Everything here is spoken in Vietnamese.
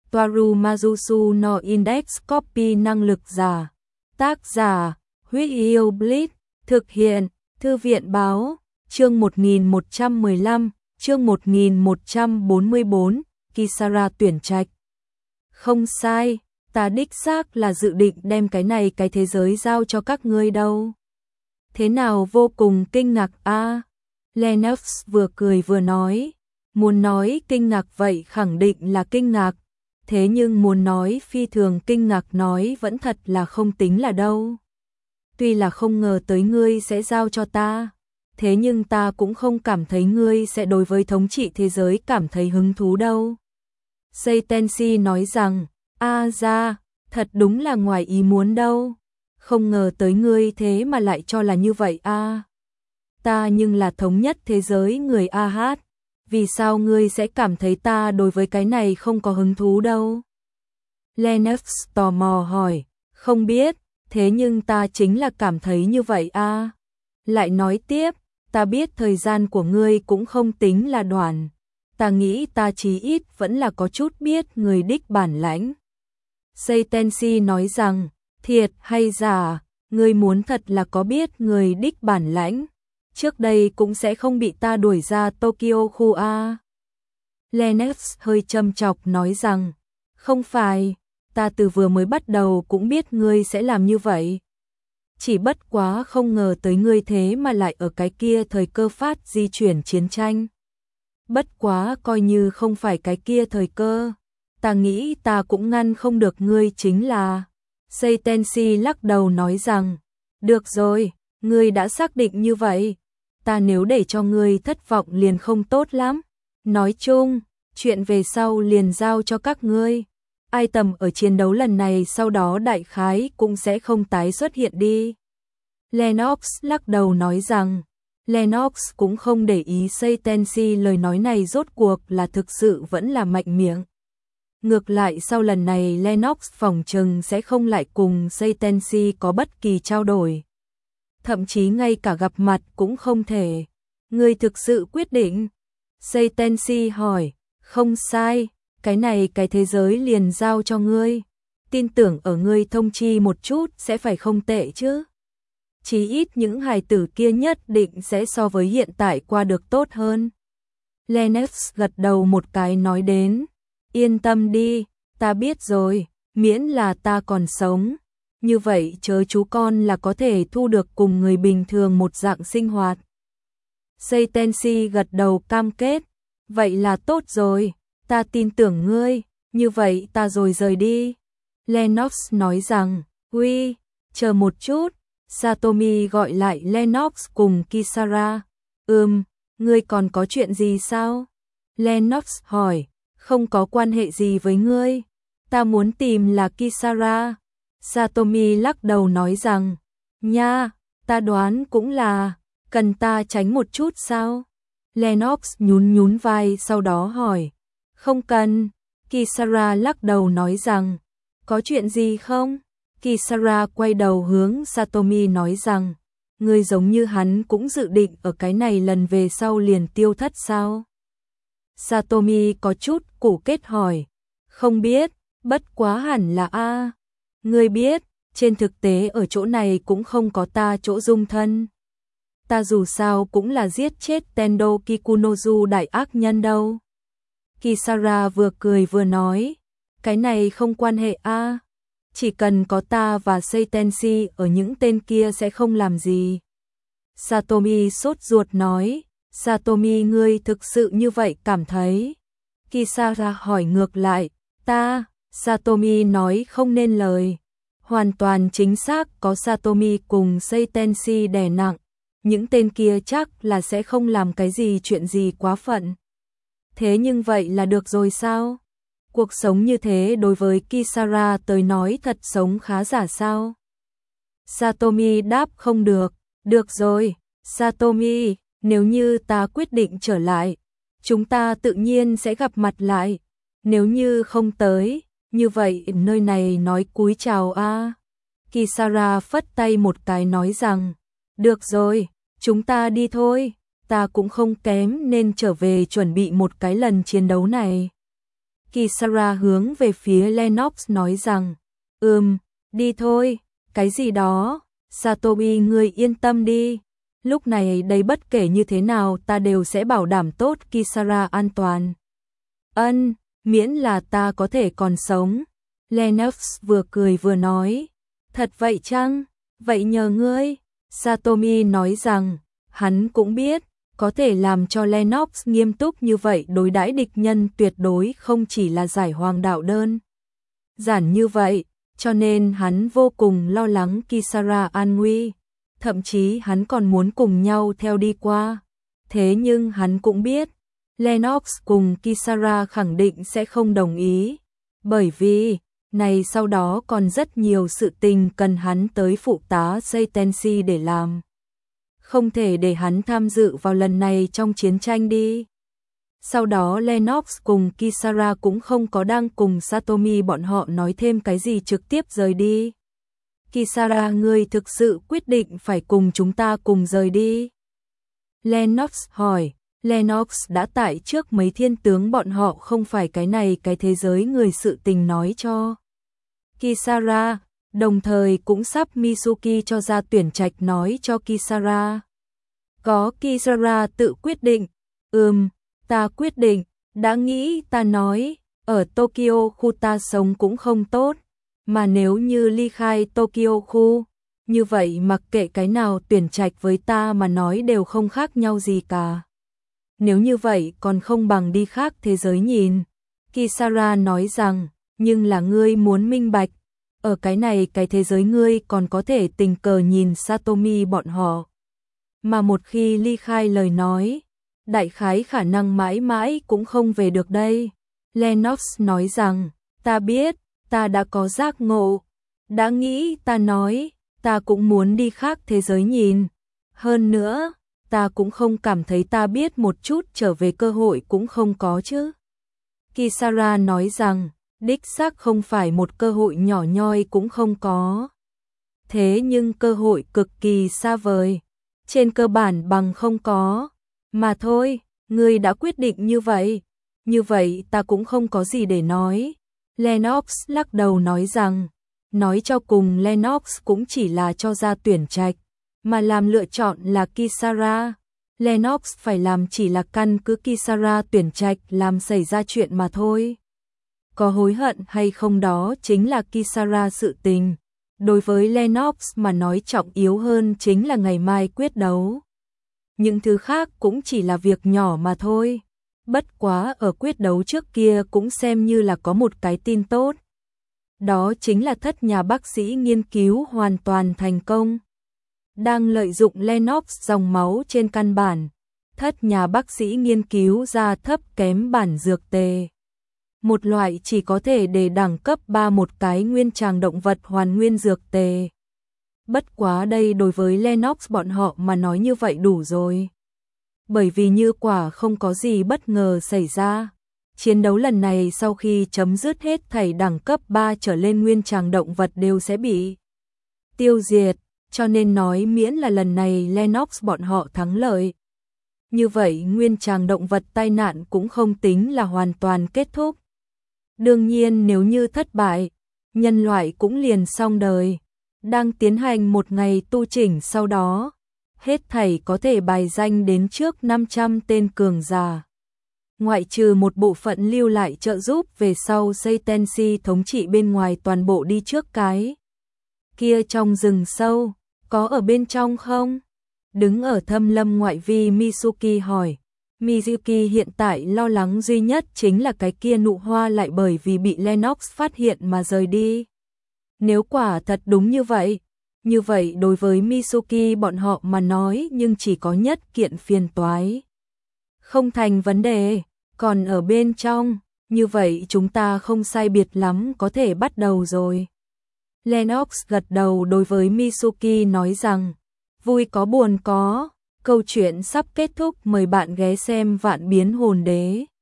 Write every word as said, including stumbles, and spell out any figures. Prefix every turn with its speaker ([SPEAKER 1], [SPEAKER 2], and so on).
[SPEAKER 1] Toaru Majusu no Index Copy năng lực giả. Tác giả, Huyết Yêu Blitz, thực hiện, Thư viện báo, chương một nghìn một trăm mười lăm, chương một nghìn một trăm bốn mươi bốn, Kisara tuyển trạch. Không sai, ta đích xác là dự định đem cái này cái thế giới giao cho các ngươi đâu. Thế nào vô cùng kinh ngạc a à? Lennox vừa cười vừa nói, muốn nói kinh ngạc vậy khẳng định là kinh ngạc, thế nhưng muốn nói phi thường kinh ngạc nói vẫn thật là không tính là đâu. Tuy là không ngờ tới ngươi sẽ giao cho ta, thế nhưng ta cũng không cảm thấy ngươi sẽ đối với thống trị thế giới cảm thấy hứng thú đâu. Seitenshi nói rằng, a ra, thật đúng là ngoài ý muốn đâu, không ngờ tới ngươi thế mà lại cho là như vậy a. À. Ta nhưng là thống nhất thế giới người a hát, vì sao ngươi sẽ cảm thấy ta đối với cái này không có hứng thú đâu? Lennox tò mò hỏi, không biết, thế nhưng ta chính là cảm thấy như vậy a. À. Lại nói tiếp, ta biết thời gian của ngươi cũng không tính là đoạn, ta nghĩ ta chí ít vẫn là có chút biết người đích bản lãnh. Seitenshi nói rằng, thiệt hay giả, ngươi muốn thật là có biết người đích bản lãnh, trước đây cũng sẽ không bị ta đuổi ra Tokyo khu A. Lennox hơi châm chọc nói rằng, không phải, ta từ vừa mới bắt đầu cũng biết ngươi sẽ làm như vậy. Chỉ bất quá không ngờ tới ngươi thế mà lại ở cái kia thời cơ phát di chuyển chiến tranh. Bất quá coi như không phải cái kia thời cơ, ta nghĩ ta cũng ngăn không được ngươi chính là. Seitenshi lắc đầu nói rằng, được rồi, ngươi đã xác định như vậy, ta nếu để cho ngươi thất vọng liền không tốt lắm. Nói chung, chuyện về sau liền giao cho các ngươi. Ai tầm ở chiến đấu lần này sau đó đại khái cũng sẽ không tái xuất hiện đi. Lennox lắc đầu nói rằng, Lennox cũng không để ý Seitenshi lời nói này rốt cuộc là thực sự vẫn là mạnh miệng. Ngược lại sau lần này Lennox phỏng chừng sẽ không lại cùng Seitenshi có bất kỳ trao đổi. Thậm chí ngay cả gặp mặt cũng không thể. Ngươi thực sự quyết định? Seitenshi hỏi, không sai, cái này cái thế giới liền giao cho ngươi. Tin tưởng ở ngươi thông chi một chút sẽ phải không tệ chứ. Chí ít những hài tử kia nhất định sẽ so với hiện tại qua được tốt hơn. Lennox gật đầu một cái nói đến, yên tâm đi, ta biết rồi, miễn là ta còn sống. Như vậy chớ chú con là có thể thu được cùng người bình thường một dạng sinh hoạt. Seitenshi gật đầu cam kết, vậy là tốt rồi, ta tin tưởng ngươi, như vậy ta rồi rời đi. Lennox nói rằng, uy, chờ một chút. Satomi gọi lại Lennox cùng Kisara. Ừm, ngươi còn có chuyện gì sao? Lennox hỏi, không có quan hệ gì với ngươi. Ta muốn tìm là Kisara. Satomi lắc đầu nói rằng, nha, ta đoán cũng là, cần ta tránh một chút sao? Lennox nhún nhún vai sau đó hỏi, không cần. Kisara lắc đầu nói rằng, có chuyện gì không? Kisara quay đầu hướng Satomi nói rằng, ngươi giống như hắn cũng dự định ở cái này lần về sau liền tiêu thất sao? Satomi có chút củ kết hỏi, không biết, bất quá hẳn là a. Ngươi biết, trên thực tế ở chỗ này cũng không có ta chỗ dung thân. Ta dù sao cũng là giết chết Tendo Kikunozu đại ác nhân đâu. Kisara vừa cười vừa nói, cái này không quan hệ a. Chỉ cần có ta và Seitenshi ở những tên kia sẽ không làm gì. Satomi sốt ruột nói, Satomi ngươi thực sự như vậy cảm thấy? Kisara hỏi ngược lại, ta, Satomi nói không nên lời. Hoàn toàn chính xác có Satomi cùng Seitenshi đè nặng, những tên kia chắc là sẽ không làm cái gì chuyện gì quá phận. Thế nhưng vậy là được rồi sao? Cuộc sống như thế đối với Kisara tới nói thật sống khá giả sao? Satomi đáp không được, được rồi, Satomi, nếu như ta quyết định trở lại, chúng ta tự nhiên sẽ gặp mặt lại, nếu như không tới, như vậy nơi này nói cúi chào a. Kisara phất tay một cái nói rằng, được rồi, chúng ta đi thôi, ta cũng không kém nên trở về chuẩn bị một cái lần chiến đấu này. Kisara hướng về phía Lennox nói rằng, ừm, đi thôi, cái gì đó, Satomi ngươi yên tâm đi, lúc này đây bất kể như thế nào ta đều sẽ bảo đảm tốt Kisara an toàn. Ân, miễn là ta có thể còn sống. Lennox vừa cười vừa nói, thật vậy chăng, vậy nhờ ngươi. Satomi nói rằng, hắn cũng biết, có thể làm cho Lennox nghiêm túc như vậy đối đãi địch nhân tuyệt đối không chỉ là giải hoàng đạo đơn giản như vậy, cho nên hắn vô cùng lo lắng Kisara an nguy, thậm chí hắn còn muốn cùng nhau theo đi qua. Thế nhưng hắn cũng biết, Lennox cùng Kisara khẳng định sẽ không đồng ý, bởi vì, này sau đó còn rất nhiều sự tình cần hắn tới phụ tá Seitenshi để làm. Không thể để hắn tham dự vào lần này trong chiến tranh đi. Sau đó Lennox cùng Kisara cũng không có đang cùng Satomi bọn họ nói thêm cái gì, trực tiếp rời đi. Kisara, ngươi thực sự quyết định phải cùng chúng ta cùng rời đi? Lennox hỏi. Lennox đã tại trước mấy thiên tướng bọn họ không phải cái này cái thế giới người sự tình nói cho Kisara, đồng thời cũng sắp Mitsuki cho ra tuyển trạch nói cho Kisara. Có Kisara tự quyết định, ừm, ta quyết định, đã nghĩ ta nói, ở Tokyo khu ta sống cũng không tốt, mà nếu như ly khai Tokyo khu, như vậy mặc kệ cái nào tuyển trạch với ta mà nói đều không khác nhau gì cả. Nếu như vậy còn không bằng đi khác thế giới nhìn. Kisara nói rằng, nhưng là ngươi muốn minh bạch, ở cái này cái thế giới ngươi còn có thể tình cờ nhìn Satomi bọn họ. Mà một khi ly khai lời nói, đại khái khả năng mãi mãi cũng không về được đây. Lennox nói rằng, ta biết, ta đã có giác ngộ, đã nghĩ ta nói, ta cũng muốn đi khác thế giới nhìn. Hơn nữa, ta cũng không cảm thấy ta biết một chút trở về cơ hội cũng không có chứ. Kisara nói rằng, đích xác không phải một cơ hội nhỏ nhoi cũng không có. Thế nhưng cơ hội cực kỳ xa vời, trên cơ bản bằng không có. Mà thôi, ngươi đã quyết định như vậy, như vậy ta cũng không có gì để nói. Lennox lắc đầu nói rằng, nói cho cùng Lennox cũng chỉ là cho ra tuyển trạch, mà làm lựa chọn là Kisara. Lennox phải làm chỉ là căn cứ Kisara tuyển trạch làm xảy ra chuyện mà thôi. Có hối hận hay không đó chính là Kisara sự tình. Đối với Lennox mà nói trọng yếu hơn chính là ngày mai quyết đấu. Những thứ khác cũng chỉ là việc nhỏ mà thôi. Bất quá ở quyết đấu trước kia cũng xem như là có một cái tin tốt. Đó chính là thất nhà bác sĩ nghiên cứu hoàn toàn thành công. Đang lợi dụng Lennox dòng máu trên căn bản, thất nhà bác sĩ nghiên cứu ra thấp kém bản dược tề. Một loại chỉ có thể để đẳng cấp ba một cái nguyên tràng động vật hoàn nguyên dược tề. Bất quá đây đối với Lennox bọn họ mà nói như vậy đủ rồi. Bởi vì như quả không có gì bất ngờ xảy ra, chiến đấu lần này sau khi chấm dứt hết thảy đẳng cấp ba trở lên nguyên tràng động vật đều sẽ bị tiêu diệt, cho nên nói miễn là lần này Lennox bọn họ thắng lợi. Như vậy nguyên tràng động vật tai nạn cũng không tính là hoàn toàn kết thúc. Đương nhiên nếu như thất bại, nhân loại cũng liền xong đời. Đang tiến hành một ngày tu chỉnh sau đó, hết thảy có thể bài danh đến trước năm trăm tên cường giả. Ngoại trừ một bộ phận lưu lại trợ giúp về sau Seitenshi thống trị bên ngoài, toàn bộ đi trước cái kia trong rừng sâu, có ở bên trong không? Đứng ở thâm lâm ngoại vi Mitsuki hỏi. Mitsuki hiện tại lo lắng duy nhất chính là cái kia nụ hoa lại bởi vì bị Lennox phát hiện mà rời đi. Nếu quả thật đúng như vậy, như vậy đối với Mitsuki bọn họ mà nói nhưng chỉ có nhất kiện phiền toái. Không thành vấn đề, còn ở bên trong, như vậy chúng ta không sai biệt lắm có thể bắt đầu rồi. Lennox gật đầu đối với Mitsuki nói rằng, vui có buồn có, câu chuyện sắp kết thúc, mời bạn ghé xem Vạn Biến Hồn Đế.